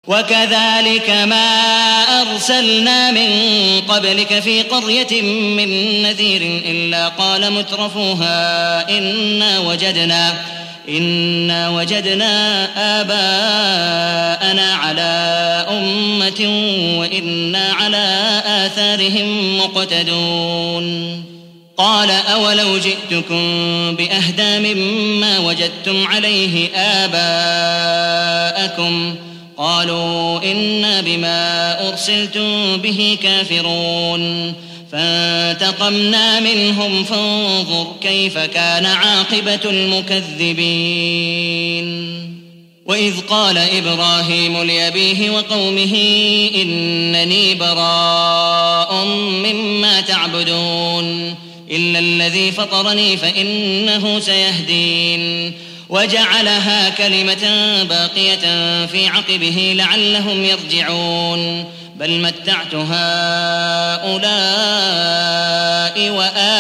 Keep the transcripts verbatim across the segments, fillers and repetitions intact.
وكذلك ما أرسلنا من قبلك في قرية من نذير إلا قال مترفوها إنا وجدنا إنا وجدنا آباءنا على أمة وإنا على آثارهم مقتدون. قال أولو جئتكم بأهدى مما وجدتم عليه آباءكم قالوا إنا بما أرسلتم به كافرون. فانتقمنا منهم فانظر كيف كان عاقبة المكذبين. وإذ قال إبراهيم لأبيه وقومه إنني براء مما تعبدون إلا الذي فطرني فإنه سيهدين. وجعلها كلمة باقية في عقبه لعلهم يرجعون. بل متعت هؤلاء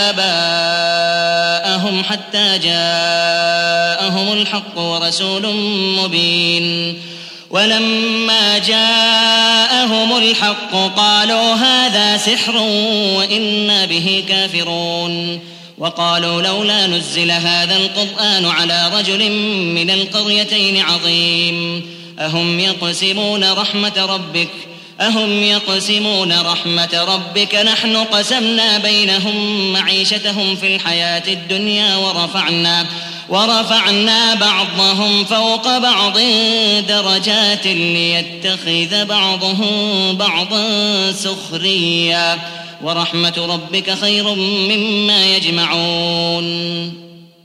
وآباءهم حتى جاءهم الحق ورسول مبين. ولما جاءهم الحق قالوا هذا سحر وإنا به كافرون. وقالوا لولا نزل هذا القرآن على رجل من القريتين عظيم. أهم يقسمون رحمة ربك أهم يقسمون رحمة ربك نحن قسمنا بينهم معيشتهم في الحياة الدنيا ورفعنا ورفعنا بعضهم فوق بعض درجات ليتخذ بعضهم بعضا سخريا ورحمة ربك خير مما يجمعون.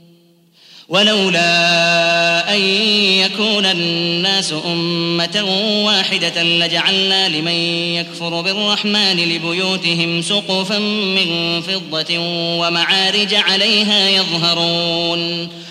ولولا أن يكون الناس أمة واحدة لجعلنا لمن يكفر بالرحمن لبيوتهم سقفا من فضة ومعارج عليها يظهرون.